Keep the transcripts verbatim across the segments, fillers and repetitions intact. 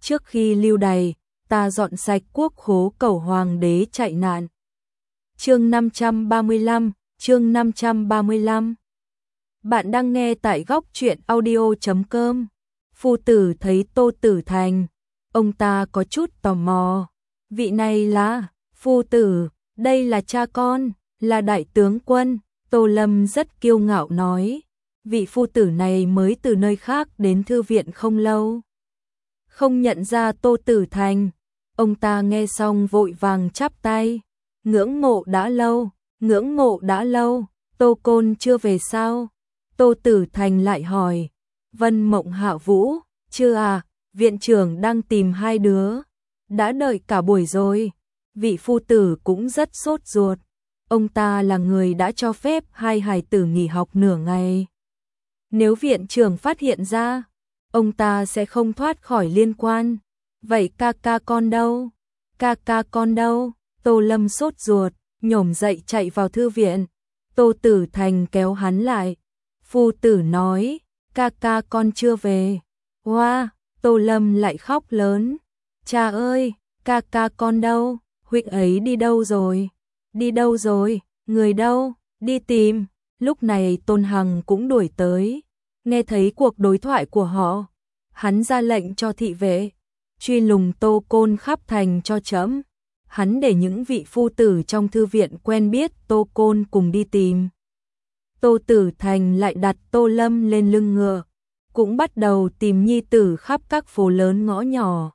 trước khi lưu đày, ta dọn sạch quốc khố cầu hoàng đế chạy nạn. Chương năm trăm ba mươi lăm, chương năm trăm ba mươi lăm. Bạn đang nghe tại góc truyện audio chấm com. Phu tử thấy Tô Tử Thành, ông ta có chút tò mò. Vị này là, phu tử, đây là cha con, là đại tướng quân. Tô Lâm rất kiêu ngạo nói, vị phu tử này mới từ nơi khác đến thư viện không lâu. Không nhận ra Tô Tử Thành, ông ta nghe xong vội vàng chắp tay. Ngưỡng mộ đã lâu, ngưỡng mộ đã lâu, Tô Côn chưa về sao? Tô Tử Thành lại hỏi. Vân Mộng Hạ Vũ, chưa à, viện trưởng đang tìm hai đứa. Đã đợi cả buổi rồi. Vị phu tử cũng rất sốt ruột. Ông ta là người đã cho phép hai hài tử nghỉ học nửa ngày. Nếu viện trưởng phát hiện ra, ông ta sẽ không thoát khỏi liên quan. Vậy ca ca con đâu? Ca ca con đâu? Tô Lâm sốt ruột, nhổm dậy chạy vào thư viện. Tô Tử Thành kéo hắn lại. Phu tử nói, ca ca con chưa về. Hoa, wow, Tô Lâm lại khóc lớn. Cha ơi, ca ca con đâu? Huynh ấy đi đâu rồi? Đi đâu rồi? Người đâu? Đi tìm. Lúc này Tôn Hằng cũng đuổi tới. Nghe thấy cuộc đối thoại của họ, hắn ra lệnh cho thị vệ truy lùng Tô Côn khắp thành cho trẫm. Hắn để những vị phu tử trong thư viện quen biết Tô Côn cùng đi tìm. Tô Tử Thành lại đặt Tô Lâm lên lưng ngựa, cũng bắt đầu tìm nhi tử khắp các phố lớn ngõ nhỏ.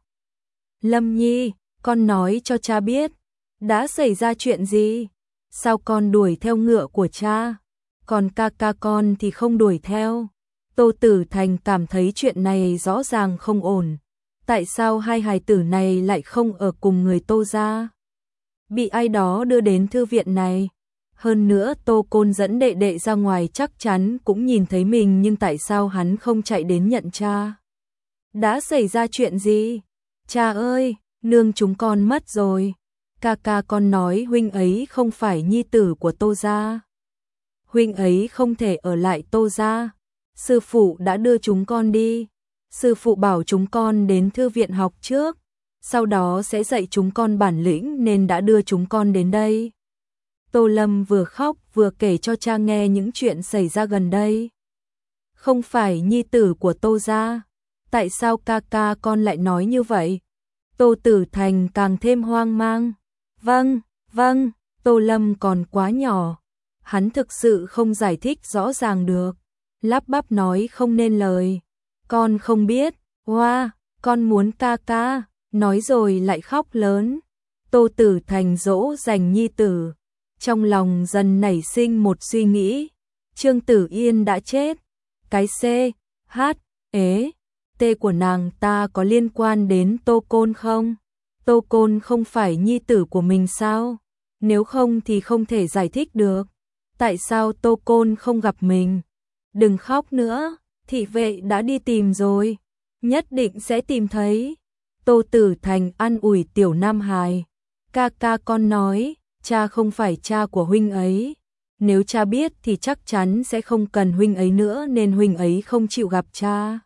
Lâm Nhi, con nói cho cha biết, đã xảy ra chuyện gì? Sao con đuổi theo ngựa của cha, còn ca ca con thì không đuổi theo? Tô Tử Thành cảm thấy chuyện này rõ ràng không ổn. Tại sao hai hài tử này lại không ở cùng người Tô gia? Bị ai đó đưa đến thư viện này. Hơn nữa Tô Côn dẫn đệ đệ ra ngoài chắc chắn cũng nhìn thấy mình, nhưng tại sao hắn không chạy đến nhận cha? Đã xảy ra chuyện gì? Cha ơi, nương chúng con mất rồi. Ca ca con nói huynh ấy không phải nhi tử của Tô gia. Huynh ấy không thể ở lại Tô gia. Sư phụ đã đưa chúng con đi. Sư phụ bảo chúng con đến thư viện học trước, sau đó sẽ dạy chúng con bản lĩnh nên đã đưa chúng con đến đây. Tô Lâm vừa khóc vừa kể cho cha nghe những chuyện xảy ra gần đây. Không phải nhi tử của Tô gia, tại sao ca ca con lại nói như vậy? Tô Tử Thành càng thêm hoang mang. Vâng, vâng, Tô Lâm còn quá nhỏ, hắn thực sự không giải thích rõ ràng được, lắp bắp nói không nên lời. Con không biết, hoa, wow, con muốn ca ca, nói rồi lại khóc lớn. Tô Tử Thành dỗ dành nhi tử, trong lòng dần nảy sinh một suy nghĩ. Trương Tử Yên đã chết, cái C, H, ế, T của nàng ta có liên quan đến Tô Côn không? Tô Côn không phải nhi tử của mình sao? Nếu không thì không thể giải thích được. Tại sao Tô Côn không gặp mình? Đừng khóc nữa, thị vệ đã đi tìm rồi, nhất định sẽ tìm thấy. Tô Tử Thành an ủi tiểu nam hài. Ca ca con nói, cha không phải cha của huynh ấy. Nếu cha biết thì chắc chắn sẽ không cần huynh ấy nữa nên huynh ấy không chịu gặp cha.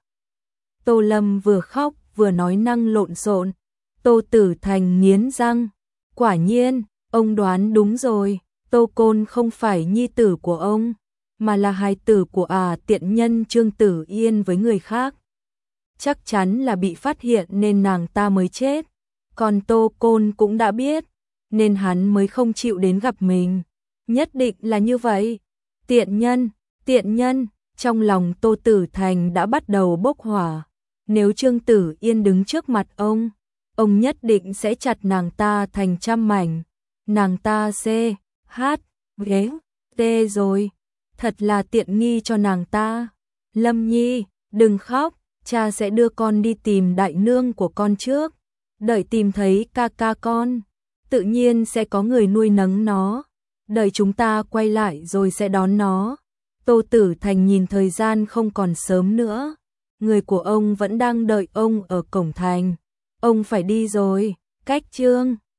Tô Lâm vừa khóc vừa nói năng lộn xộn. Tô Tử Thành nghiến răng. Quả nhiên, ông đoán đúng rồi. Tô Côn không phải nhi tử của ông, mà là hài tử của à tiện nhân Trương Tử Yên với người khác. Chắc chắn là bị phát hiện nên nàng ta mới chết. Còn Tô Côn cũng đã biết, nên hắn mới không chịu đến gặp mình. Nhất định là như vậy. Tiện nhân, tiện nhân, trong lòng Tô Tử Thành đã bắt đầu bốc hỏa. Nếu Trương Tử Yên đứng trước mặt ông, ông nhất định sẽ chặt nàng ta thành trăm mảnh. Nàng ta C, H, ghế, T rồi. Thật là tiện nghi cho nàng ta. Lâm Nhi, đừng khóc, cha sẽ đưa con đi tìm đại nương của con trước. Đợi tìm thấy ca ca con, tự nhiên sẽ có người nuôi nấng nó. Đợi chúng ta quay lại rồi sẽ đón nó. Tô Tử Thành nhìn thời gian không còn sớm nữa. Người của ông vẫn đang đợi ông ở cổng thành. Ông phải đi rồi, cách Trương